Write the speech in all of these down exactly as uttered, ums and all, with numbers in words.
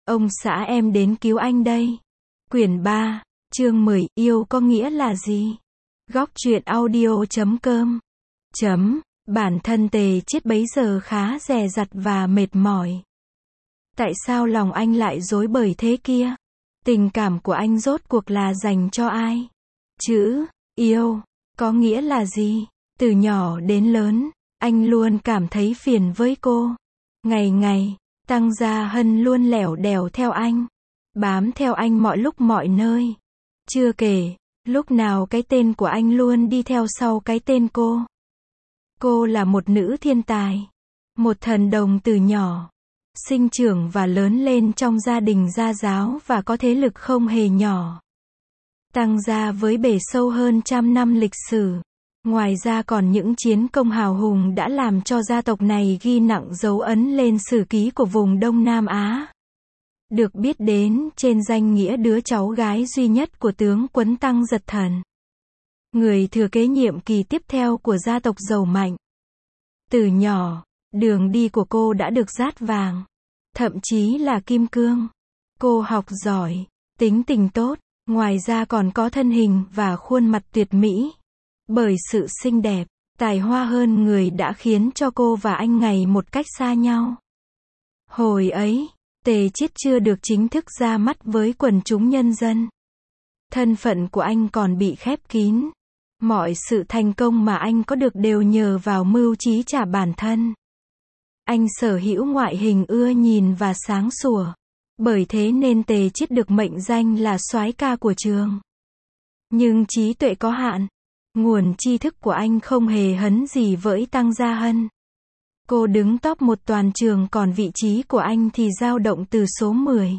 Ông xã em đến cứu anh đây. Quyển ba, chương mười, yêu có nghĩa là gì? Góc truyện audio chấm com chấm Bản thân Tề Chiết bấy giờ khá dè dặt và mệt mỏi. Tại sao lòng anh lại rối bời thế kia? Tình cảm của anh rốt cuộc là dành cho ai? Chữ yêu có nghĩa là gì? Từ nhỏ đến lớn, anh luôn cảm thấy phiền với cô. Ngày ngày, Tăng Gia Hân luôn lẻo đẻo theo anh, bám theo anh mọi lúc mọi nơi. Chưa kể, lúc nào cái tên của anh luôn đi theo sau cái tên cô. Cô là một nữ thiên tài, một thần đồng từ nhỏ, sinh trưởng và lớn lên trong gia đình gia giáo và có thế lực không hề nhỏ. Tăng gia với bề sâu hơn trăm năm lịch sử, ngoài ra còn những chiến công hào hùng đã làm cho gia tộc này ghi nặng dấu ấn lên sử ký của vùng Đông Nam Á. Được biết đến trên danh nghĩa đứa cháu gái duy nhất của tướng Quấn Tăng Giật Thần, người thừa kế nhiệm kỳ tiếp theo của gia tộc giàu mạnh. Từ nhỏ, đường đi của cô đã được dát vàng, thậm chí là kim cương. Cô học giỏi, tính tình tốt, ngoài ra còn có thân hình và khuôn mặt tuyệt mỹ. Bởi sự xinh đẹp, tài hoa hơn người đã khiến cho cô và anh ngày một cách xa nhau. Hồi ấy, Tề Chiết chưa được chính thức ra mắt với quần chúng nhân dân. Thân phận của anh còn bị khép kín. Mọi sự thành công mà anh có được đều nhờ vào mưu trí trả bản thân. Anh sở hữu ngoại hình ưa nhìn và sáng sủa. Bởi thế nên Tề Chiết được mệnh danh là soái ca của trường. Nhưng trí tuệ có hạn. Nguồn tri thức của anh không hề hấn gì với Tăng Gia Hân. Cô đứng top một toàn trường, còn vị trí của anh thì dao động từ số mười.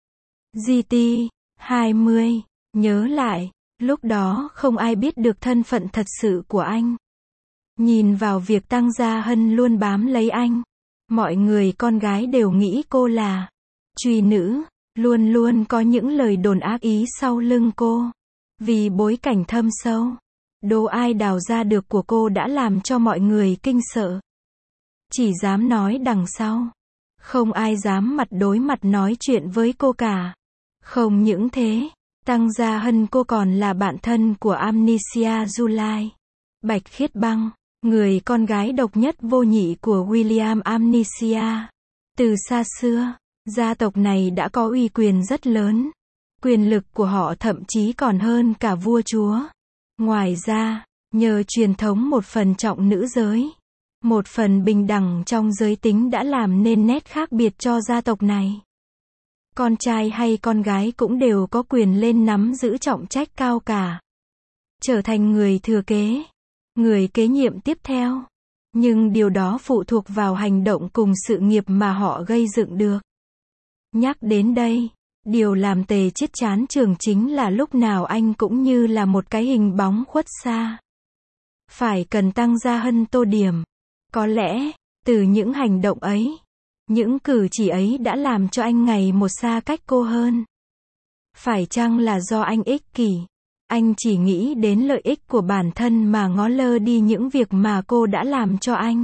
giê tê hai mươi. Nhớ lại, lúc đó không ai biết được thân phận thật sự của anh. Nhìn vào việc Tăng Gia Hân luôn bám lấy anh, mọi người con gái đều nghĩ cô là truy nữ, luôn luôn có những lời đồn ác ý sau lưng cô. Vì bối cảnh thâm sâu, đồ ai đào ra được của cô đã làm cho mọi người kinh sợ. Chỉ dám nói đằng sau, không ai dám mặt đối mặt nói chuyện với cô cả. Không những thế, Tăng Gia Hân cô còn là bạn thân của Amnesia July, Bạch Khiết Băng, người con gái độc nhất vô nhị của William Amnesia. Từ xa xưa, gia tộc này đã có uy quyền rất lớn. Quyền lực của họ thậm chí còn hơn cả vua chúa. Ngoài ra, nhờ truyền thống một phần trọng nữ giới, một phần bình đẳng trong giới tính đã làm nên nét khác biệt cho gia tộc này. Con trai hay con gái cũng đều có quyền lên nắm giữ trọng trách cao cả. Trở thành người thừa kế, người kế nhiệm tiếp theo. Nhưng điều đó phụ thuộc vào hành động cùng sự nghiệp mà họ gây dựng được. Nhắc đến đây, điều làm Tề Chiết chán trường chính là lúc nào anh cũng như là một cái hình bóng khuất xa. Phải cần Tăng Gia Hân tô điểm. Có lẽ, từ những hành động ấy, những cử chỉ ấy đã làm cho anh ngày một xa cách cô hơn. Phải chăng là do anh ích kỷ? Anh chỉ nghĩ đến lợi ích của bản thân mà ngó lơ đi những việc mà cô đã làm cho anh.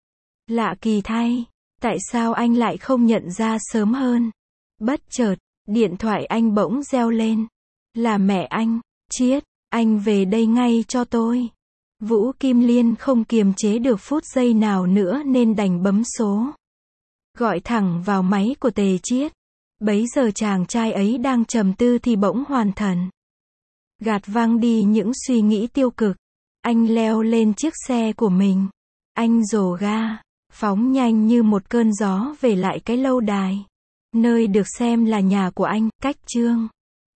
Lạ kỳ thay, tại sao anh lại không nhận ra sớm hơn? Bất chợt, điện thoại anh bỗng reo lên. Là mẹ anh. Chiết, anh về đây ngay cho tôi. Vũ Kim Liên không kiềm chế được phút giây nào nữa nên đành bấm số. Gọi thẳng vào máy của Tề Chiết. Bấy giờ chàng trai ấy đang trầm tư thì bỗng hoàn thần. Gạt văng đi những suy nghĩ tiêu cực. Anh leo lên chiếc xe của mình. Anh rồ ga, phóng nhanh như một cơn gió về lại cái lâu đài, nơi được xem là nhà của anh, cách Chương